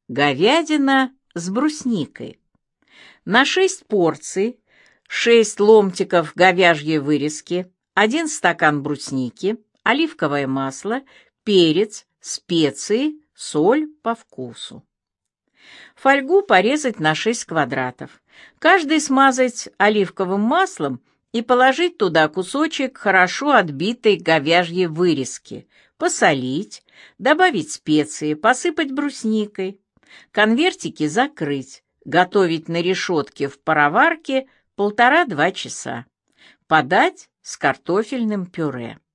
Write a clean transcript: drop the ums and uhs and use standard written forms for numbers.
Говядина с брусникой. На 6 порций 6 ломтиков говяжьей вырезки, 1 стакан брусники, оливковое масло, перец, специи, соль по вкусу. Фольгу порезать на 6 квадратов. Каждый смазать оливковым маслом и положить туда кусочек хорошо отбитой говяжьей вырезки, посолить, добавить специи, посыпать брусникой. Конвертики закрыть, готовить на решетке в пароварке 1,5–2 часа. Подать с картофельным пюре.